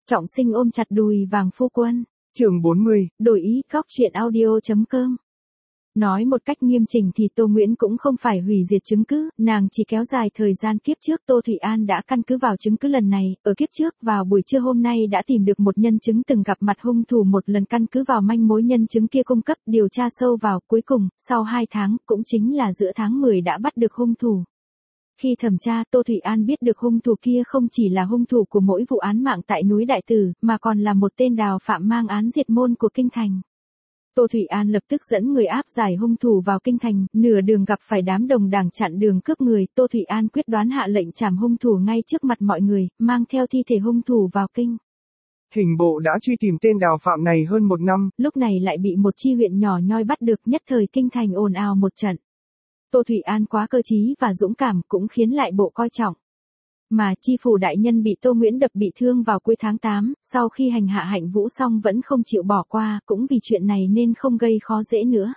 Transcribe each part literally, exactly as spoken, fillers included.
Trọng Sinh ôm chặt đùi vàng phu quân. Chương bốn mươi. Đổi ý, góc truyện audio chấm com. Nói một cách nghiêm chỉnh thì Tô Nguyễn cũng không phải hủy diệt chứng cứ, nàng chỉ kéo dài thời gian. Kiếp trước Tô Thủy An đã căn cứ vào chứng cứ lần này, ở kiếp trước vào buổi trưa hôm nay đã tìm được một nhân chứng từng gặp mặt hung thủ một lần, căn cứ vào manh mối nhân chứng kia cung cấp điều tra sâu vào, cuối cùng, sau hai tháng, cũng chính là giữa tháng mười đã bắt được hung thủ. Khi thẩm tra, Tô Thủy An biết được hung thủ kia không chỉ là hung thủ của mỗi vụ án mạng tại núi Đại Tử, mà còn là một tên đào phạm mang án diệt môn của Kinh Thành. Tô Thủy An lập tức dẫn người áp giải hung thủ vào Kinh Thành, nửa đường gặp phải đám đồng đảng chặn đường cướp người, Tô Thủy An quyết đoán hạ lệnh trảm hung thủ ngay trước mặt mọi người, mang theo thi thể hung thủ vào kinh. Hình bộ đã truy tìm tên đào phạm này hơn một năm, lúc này lại bị một chi huyện nhỏ nhoi bắt được, nhất thời Kinh Thành ồn ào một trận. Tô Thủy An quá cơ trí và dũng cảm cũng khiến lại bộ coi trọng. Mà chi phủ đại nhân bị Tô Nguyễn đập bị thương vào cuối tháng tám, sau khi hành hạ Hạnh Vũ xong vẫn không chịu bỏ qua, cũng vì chuyện này nên không gây khó dễ nữa.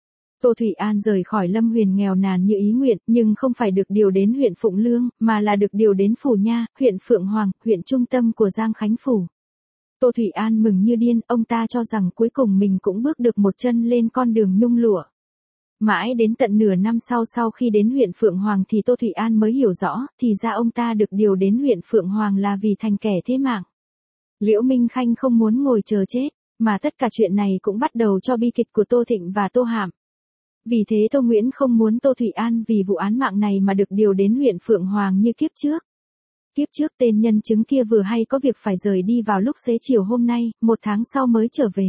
Tô Thủy An rời khỏi Lâm Huyền nghèo nàn như ý nguyện, nhưng không phải được điều đến huyện Phụng Lương, mà là được điều đến Phủ Nha, huyện Phượng Hoàng, huyện trung tâm của Giang Khánh Phủ. Tô Thủy An mừng như điên, ông ta cho rằng cuối cùng mình cũng bước được một chân lên con đường nhung lụa. Mãi đến tận nửa năm sau sau khi đến huyện Phượng Hoàng thì Tô Thủy An mới hiểu rõ, thì ra ông ta được điều đến huyện Phượng Hoàng là vì thành kẻ thế mạng. Liễu Minh Khanh không muốn ngồi chờ chết, mà tất cả chuyện này cũng bắt đầu cho bi kịch của Tô Thịnh và Tô Hạm. Vì thế Tô Nguyễn không muốn Tô Thủy An vì vụ án mạng này mà được điều đến huyện Phượng Hoàng như kiếp trước. Kiếp trước tên nhân chứng kia vừa hay có việc phải rời đi vào lúc xế chiều hôm nay, một tháng sau mới trở về.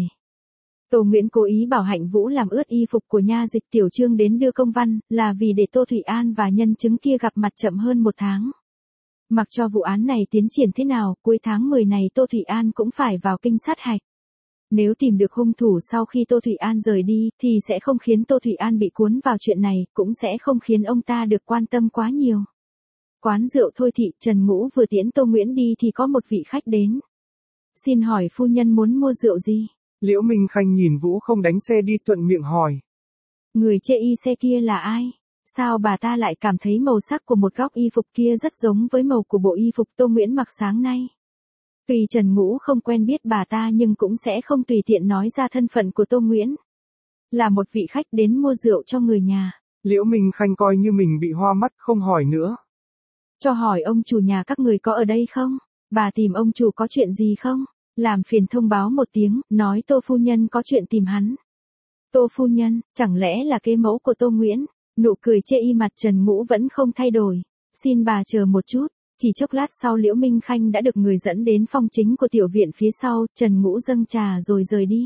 Tô Nguyễn cố ý bảo Hạnh Vũ làm ướt y phục của nha dịch Tiểu Trương đến đưa công văn, là vì để Tô Thủy An và nhân chứng kia gặp mặt chậm hơn một tháng. Mặc cho vụ án này tiến triển thế nào, cuối tháng mười này Tô Thủy An cũng phải vào kinh sát hạch. Nếu tìm được hung thủ sau khi Tô Thủy An rời đi, thì sẽ không khiến Tô Thủy An bị cuốn vào chuyện này, cũng sẽ không khiến ông ta được quan tâm quá nhiều. Quán rượu Thôi Thị, Trần Ngũ vừa tiễn Tô Nguyễn đi thì có một vị khách đến. Xin hỏi phu nhân muốn mua rượu gì? Liễu Minh Khanh nhìn Vũ không đánh xe đi thuận miệng hỏi. Người chê y xe kia là ai? Sao bà ta lại cảm thấy màu sắc của một góc y phục kia rất giống với màu của bộ y phục Tô Nguyễn mặc sáng nay? Tuy Trần Ngũ không quen biết bà ta nhưng cũng sẽ không tùy tiện nói ra thân phận của Tô Nguyễn. Là một vị khách đến mua rượu cho người nhà. Liễu Minh Khanh coi như mình bị hoa mắt không hỏi nữa. Cho hỏi ông chủ nhà các người có ở đây không? Bà tìm ông chủ có chuyện gì không? Làm phiền thông báo một tiếng, nói Tô phu nhân có chuyện tìm hắn. Tô phu nhân, chẳng lẽ là kế mẫu của Tô Nguyễn? Nụ cười chê y mặt Trần Ngũ vẫn không thay đổi. Xin bà chờ một chút. Chỉ chốc lát sau Liễu Minh Khanh đã được người dẫn đến phòng chính của tiểu viện phía sau, Trần Ngũ dâng trà rồi rời đi.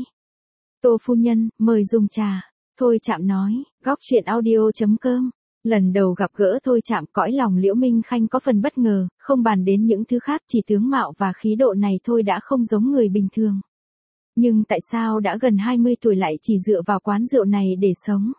Tô phu nhân, mời dùng trà. Thôi Chạm nói, góc truyện audio chấm com. Lần đầu gặp gỡ Thôi Chạm, cõi lòng Liễu Minh Khanh có phần bất ngờ, không bàn đến những thứ khác, chỉ tướng mạo và khí độ này thôi đã không giống người bình thường. Nhưng tại sao đã gần hai mươi tuổi lại chỉ dựa vào quán rượu này để sống?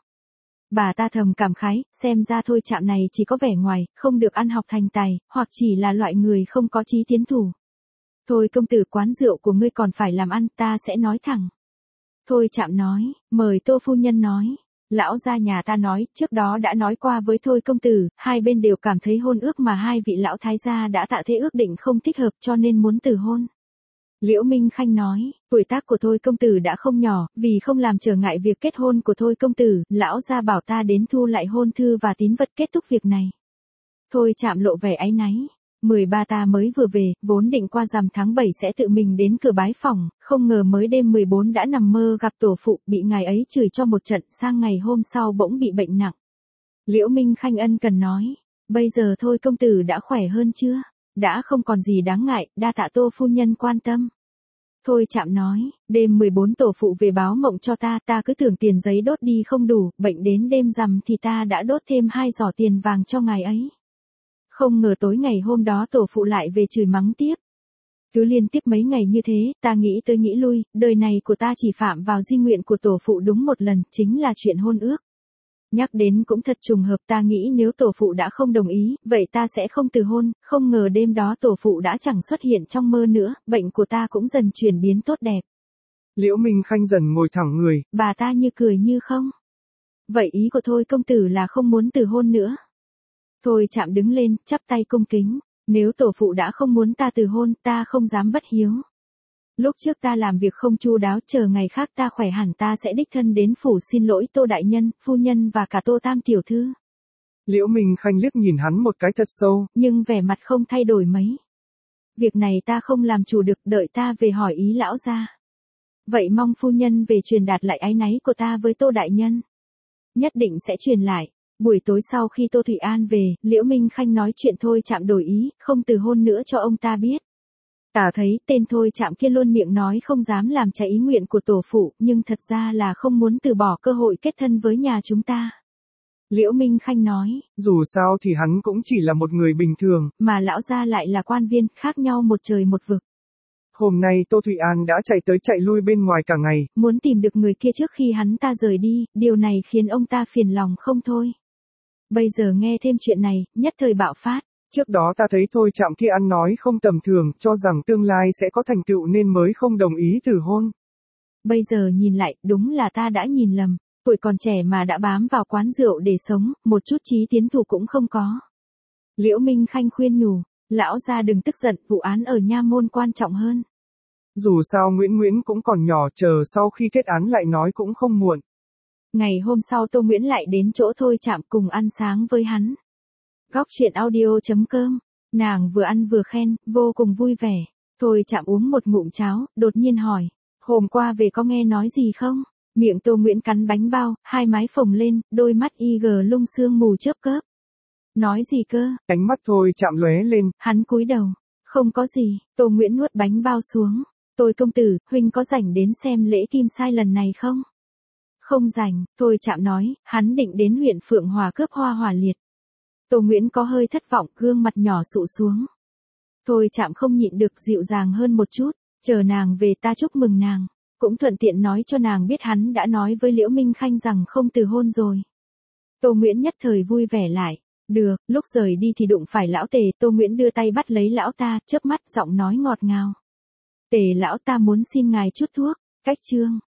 Bà ta thầm cảm khái, xem ra Thôi Chạm này chỉ có vẻ ngoài, không được ăn học thành tài, hoặc chỉ là loại người không có chí tiến thủ. Thôi công tử, quán rượu của ngươi còn phải làm ăn, ta sẽ nói thẳng. Thôi Chạm nói, mời Tô phu nhân nói. Lão gia nhà ta nói, trước đó đã nói qua với Thôi công tử, hai bên đều cảm thấy hôn ước mà hai vị lão thái gia đã tạ thế ước định không thích hợp cho nên muốn từ hôn. Liễu Minh Khanh nói, tuổi tác của Thôi công tử đã không nhỏ, vì không làm trở ngại việc kết hôn của Thôi công tử, lão gia bảo ta đến thu lại hôn thư và tín vật kết thúc việc này. Thôi Chạm lộ vẻ áy náy. mười ba ta mới vừa về, vốn định qua rằm tháng bảy sẽ tự mình đến cửa bái phòng, không ngờ mới đêm mười bốn đã nằm mơ gặp tổ phụ, bị ngài ấy chửi cho một trận, sang ngày hôm sau bỗng bị bệnh nặng. Liễu Minh Khanh ân cần nói, bây giờ Thôi công tử đã khỏe hơn chưa? Đã không còn gì đáng ngại, đa tạ Tô phu nhân quan tâm. Thôi Chạm nói, đêm mười bốn tổ phụ về báo mộng cho ta, ta cứ tưởng tiền giấy đốt đi không đủ, bệnh đến đêm rằm thì ta đã đốt thêm hai giỏ tiền vàng cho ngài ấy. Không ngờ tối ngày hôm đó tổ phụ lại về chửi mắng tiếp. Cứ liên tiếp mấy ngày như thế, ta nghĩ tới nghĩ lui, đời này của ta chỉ phạm vào di nguyện của tổ phụ đúng một lần, chính là chuyện hôn ước. Nhắc đến cũng thật trùng hợp, ta nghĩ nếu tổ phụ đã không đồng ý, vậy ta sẽ không từ hôn, không ngờ đêm đó tổ phụ đã chẳng xuất hiện trong mơ nữa, bệnh của ta cũng dần chuyển biến tốt đẹp. Liễu Minh Khanh dần ngồi thẳng người. Bà ta như cười như không. Vậy ý của Thôi công tử là không muốn từ hôn nữa. Thôi Chạm đứng lên, chắp tay cung kính. Nếu tổ phụ đã không muốn ta từ hôn, ta không dám bất hiếu. Lúc trước ta làm việc không chu đáo, chờ ngày khác ta khỏe hẳn ta sẽ đích thân đến phủ xin lỗi Tô đại nhân, phu nhân và cả Tô tam tiểu thư. Liễu Minh Khanh liếc nhìn hắn một cái thật sâu, nhưng vẻ mặt không thay đổi mấy. Việc này ta không làm chủ được, đợi ta về hỏi ý lão gia. Vậy mong phu nhân về truyền đạt lại áy náy của ta với Tô đại nhân. Nhất định sẽ truyền lại. Buổi tối sau khi Tô Thụy An về, Liễu Minh Khanh nói chuyện Thôi Trạm đổi ý, không từ hôn nữa cho ông ta biết. Ta thấy tên Thôi Trạm kia luôn miệng nói không dám làm trái ý nguyện của tổ phụ, nhưng thật ra là không muốn từ bỏ cơ hội kết thân với nhà chúng ta. Liễu Minh Khanh nói, dù sao thì hắn cũng chỉ là một người bình thường, mà lão gia lại là quan viên, khác nhau một trời một vực. Hôm nay Tô Thụy An đã chạy tới chạy lui bên ngoài cả ngày, muốn tìm được người kia trước khi hắn ta rời đi, điều này khiến ông ta phiền lòng không thôi. Bây giờ nghe thêm chuyện này, nhất thời bạo phát. Trước đó ta thấy Thôi Trạm kia ăn nói không tầm thường, cho rằng tương lai sẽ có thành tựu nên mới không đồng ý từ hôn. Bây giờ nhìn lại, đúng là ta đã nhìn lầm. Tuổi còn trẻ mà đã bám vào quán rượu để sống, một chút chí tiến thủ cũng không có. Liễu Minh Khanh khuyên nhủ, lão gia đừng tức giận, vụ án ở nha môn quan trọng hơn. Dù sao Nguyễn Nguyễn cũng còn nhỏ, chờ sau khi kết án lại nói cũng không muộn. Ngày hôm sau Tô Nguyễn lại đến chỗ Thôi Trạm cùng ăn sáng với hắn. Góc truyện audio chấm com, nàng vừa ăn vừa khen, vô cùng vui vẻ. Thôi Trạm uống một ngụm cháo, đột nhiên hỏi, hôm qua về có nghe nói gì không? Miệng Tô Nguyễn cắn bánh bao, hai mái phồng lên, đôi mắt y gờ lung sương mù chớp chớp. Nói gì cơ? Ánh mắt Thôi Trạm lóe lên. Hắn cúi đầu. Không có gì. Tô Nguyễn nuốt bánh bao xuống. Tôi công tử, huynh có rảnh đến xem lễ kim sai lần này không? Không rảnh, Thôi Trạm nói, hắn định đến huyện Phượng Hòa cướp hoa hỏa liệt. Tô Nguyễn có hơi thất vọng, gương mặt nhỏ sụ xuống. Thôi Trạm không nhịn được, dịu dàng hơn một chút, chờ nàng về ta chúc mừng nàng. Cũng thuận tiện nói cho nàng biết hắn đã nói với Liễu Minh Khanh rằng không từ hôn rồi. Tô Nguyễn nhất thời vui vẻ lại. Được, lúc rời đi thì đụng phải lão Tề, Tô Nguyễn đưa tay bắt lấy lão ta, chớp mắt giọng nói ngọt ngào. Tề lão ta muốn xin ngài chút thuốc, cách chương.